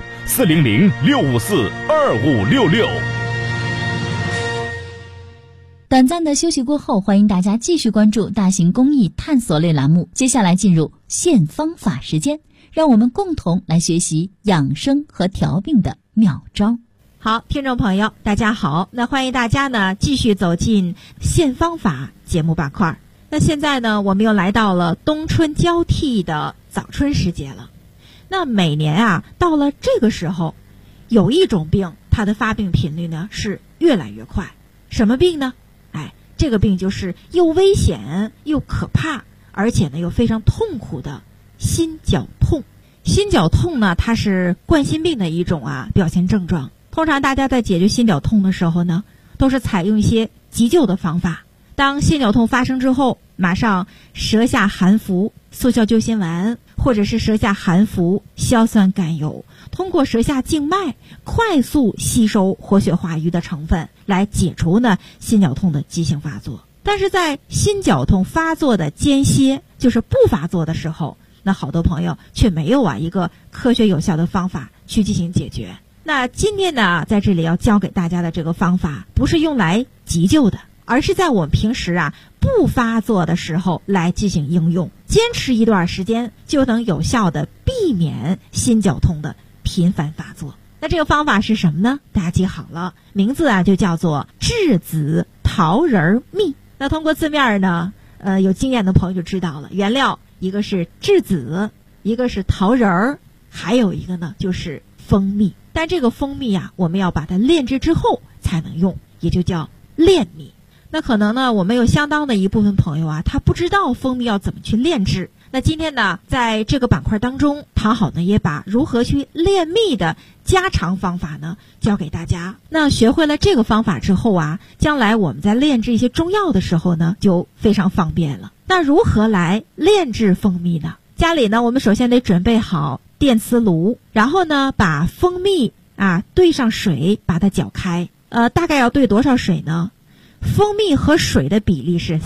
400-654-2566。 短暂的休息过后，欢迎大家继续关注大型公益探索类栏目。接下来进入现方法时间，让我们共同来学习养生和调病的妙招。 好，听众朋友，大家好，那欢迎大家呢继续走进现方法节目板块。那现在呢，我们又来到了冬春交替的早春时节了。那每年啊，到了这个时候，有一种病，它的发病频率呢是越来越快。什么病呢？这个病就是又危险又可怕，而且呢又非常痛苦的心绞痛。心绞痛呢，它是冠心病的一种表现症状。通常大家在解决心绞痛的时候呢，都是采用一些急救的方法。当心绞痛发生之后，马上舌下含服速效救心丸，或者是舌下含服硝酸甘油，通过舌下静脉快速吸收活血化瘀的成分，来解除呢心绞痛的急性发作。但是在心绞痛发作的间歇，就是不发作的时候，那好多朋友却没有一个科学有效的方法去进行解决。那今天呢，在这里要教给大家的这个方法，不是用来急救的，而是在我们平时不发作的时候来进行应用，坚持一段时间就能有效的避免心绞痛的频繁发作。那这个方法是什么呢？大家记好了，名字就叫做栀子桃仁蜜。那通过字面呢，有经验的朋友就知道了，原料一个是栀子，一个是桃仁，还有一个呢就是蜂蜜。但这个蜂蜜我们要把它炼制之后才能用，也就叫炼蜜。那可能呢，我们有相当的一部分朋友他不知道蜂蜜要怎么去炼制。那今天呢，在这个板块当中，唐好呢也把如何去炼蜜的家常方法呢教给大家。那学会了这个方法之后将来我们在炼制一些中药的时候呢，就非常方便了。那如何来炼制蜂蜜呢？家里呢，我们首先得准备好电磁炉，然后呢，把蜂蜜兑上水，把它搅开。大概要兑多少水呢？蜂蜜和水的比例是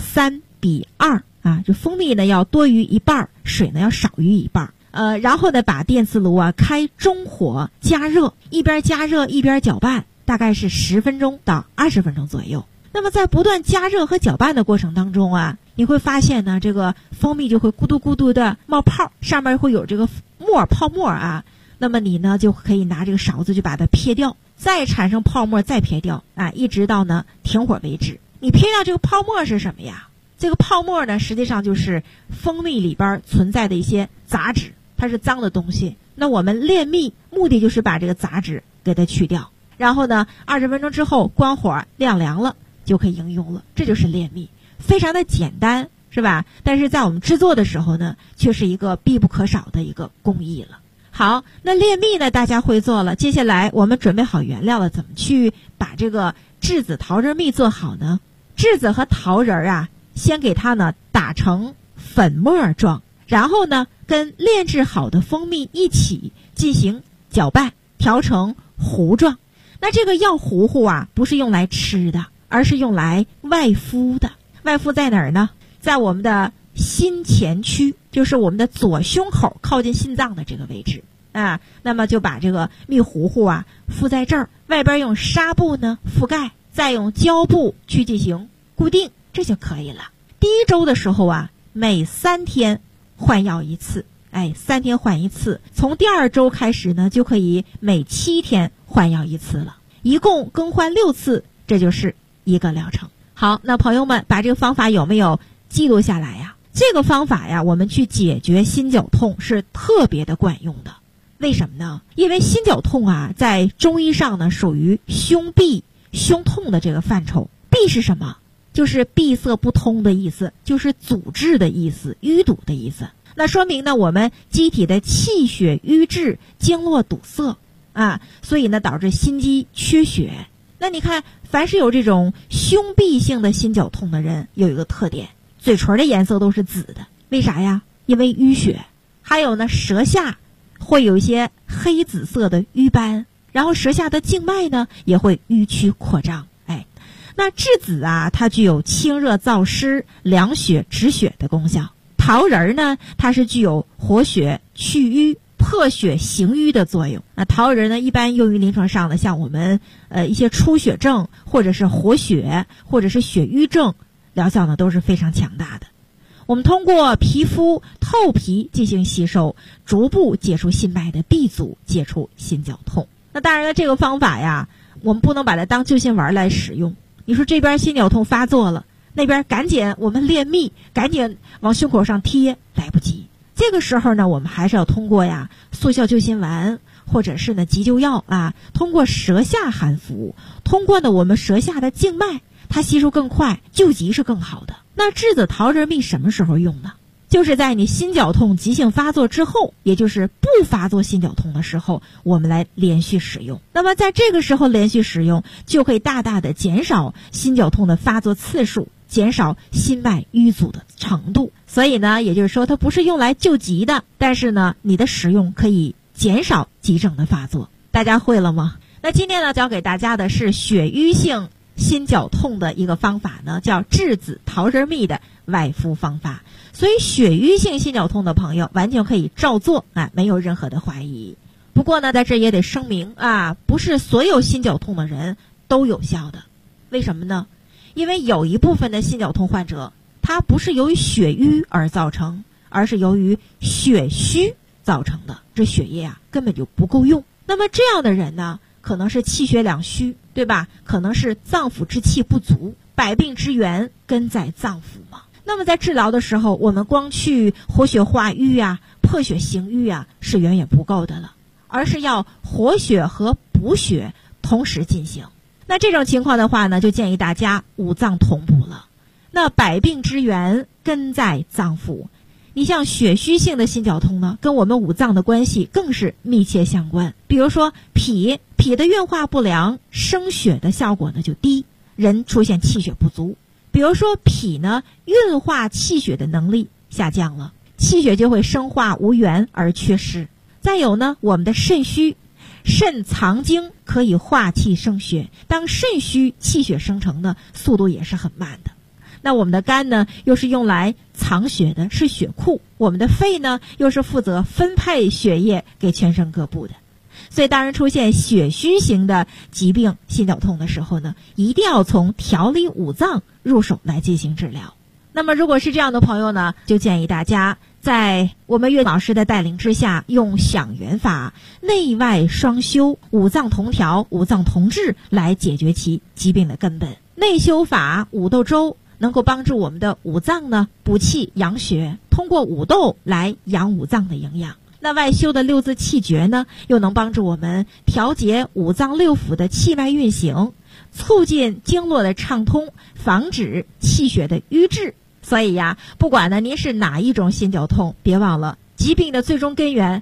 3:2这蜂蜜呢要多于一半，水呢要少于一半。然后呢，把电磁炉开中火加热，一边加热一边搅拌，大概是10分钟到20分钟左右。那么在不断加热和搅拌的过程当中你会发现呢，这个蜂蜜就会咕嘟咕嘟的冒泡，上面会有这个泡沫那么你呢就可以拿这个勺子就把它撇掉，再产生泡沫再撇掉一直到呢停火为止。你撇掉这个泡沫是什么呀？这个泡沫呢实际上就是蜂蜜里边存在的一些杂质，它是脏的东西。那我们炼蜜目的就是把这个杂质给它去掉，然后呢20分钟之后关火晾凉了就可以应用了。这就是炼蜜，非常的简单，是吧？但是在我们制作的时候呢，却是一个必不可少的一个工艺了。好，那炼蜜呢大家会做了，接下来我们准备好原料了，怎么去把这个栀子桃仁蜜做好呢？栀子和桃仁先给它呢打成粉末状，然后呢跟炼制好的蜂蜜一起进行搅拌，调成糊状。那这个药糊糊不是用来吃的，而是用来外敷的。外敷在哪儿呢？在我们的心前区，就是我们的左胸口靠近心脏的这个位置那么就把这个蜜糊糊敷在这儿，外边用纱布呢覆盖，再用胶布去进行固定，这就可以了。第一周的时候每3天换药一次，3天换一次，从第2周开始呢，就可以每7天换药一次了，一共更换6次，这就是一个疗程。好，那朋友们把这个方法有没有记录下来呀？这个方法呀，我们去解决心绞痛是特别的管用的。为什么呢？因为心绞痛啊，在中医上呢，属于胸痹、胸痛的这个范畴。痹是什么？就是闭塞不通的意思，就是阻滞的意思，淤堵的意思。那说明呢，我们机体的气血瘀滞，经络堵塞啊，所以呢，导致心肌缺血。那你看，凡是有这种胸痹性的心绞痛的人，有一个特点，嘴唇的颜色都是紫的。为啥呀？因为淤血。还有呢，舌下会有一些黑紫色的瘀斑，然后舌下的静脉呢也会淤曲扩张。那栀子啊，它具有清热燥湿、凉血止血的功效。桃仁呢，它是具有活血去瘀、破血行瘀的作用。那桃仁呢，一般用于临床上的，像我们一些出血症，或者是活血，或者是血瘀症，疗效呢都是非常强大的。我们通过皮肤透皮进行吸收，逐步解除心脉的闭阻，解除心绞痛。那当然了，这个方法呀，我们不能把它当救心丸来使用。你说这边心绞痛发作了，那边赶紧我们练秘，赶紧往胸口上贴，来不及。这个时候呢，我们还是要通过速效救心丸，或者是呢急救药啊，通过舌下含服，通过呢我们舌下的静脉，它吸收更快，救急是更好的。那栀子桃仁蜜什么时候用呢？就是在你心绞痛急性发作之后，也就是不发作心绞痛的时候，我们来连续使用。那么在这个时候连续使用，就可以大大的减少心绞痛的发作次数，减少心脉淤阻的程度。所以呢，也就是说它不是用来救急的，但是呢，你的使用可以减少急症的发作。大家会了吗？那今天呢，教给大家的是血瘀性心绞痛的一个方法呢，叫栀子桃仁蜜的外敷方法。所以血瘀性心绞痛的朋友完全可以照做没有任何的怀疑。不过呢，在这也得声明不是所有心绞痛的人都有效的。为什么呢？因为有一部分的心绞痛患者，它不是由于血瘀而造成，而是由于血虚造成的，这血液根本就不够用。那么这样的人呢，可能是气血两虚，对吧？可能是脏腑之气不足，百病之源根在脏腑嘛。那么在治疗的时候，我们光去活血化瘀破血行瘀是远远不够的了，而是要活血和补血同时进行。那这种情况的话呢，就建议大家五脏同补了。那百病之源根在脏腑，你像血虚性的心绞痛呢，跟我们五脏的关系更是密切相关。比如说脾的运化不良，生血的效果呢就低，人出现气血不足。比如说脾呢，运化气血的能力下降了，气血就会生化无源而缺失。再有呢，我们的肾虚，肾藏精可以化气生血，当肾虚，气血生成的速度也是很慢的。那我们的肝呢，又是用来藏血的，是血库。我们的肺呢，又是负责分配血液给全身各部的。所以当然出现血虚型的疾病心绞痛的时候呢，一定要从调理五脏入手来进行治疗。那么如果是这样的朋友呢，就建议大家在我们岳老师的带领之下，用享元法，内外双修，五脏同调，五脏同治，来解决其疾病的根本。内修法五豆粥能够帮助我们的五脏呢补气养血，通过五豆来养五脏的营养。那外修的六字气诀呢，又能帮助我们调节五脏六腑的气脉运行，促进经络的畅通，防止气血的瘀滞。所以不管呢您是哪一种心绞痛，别忘了疾病的最终根源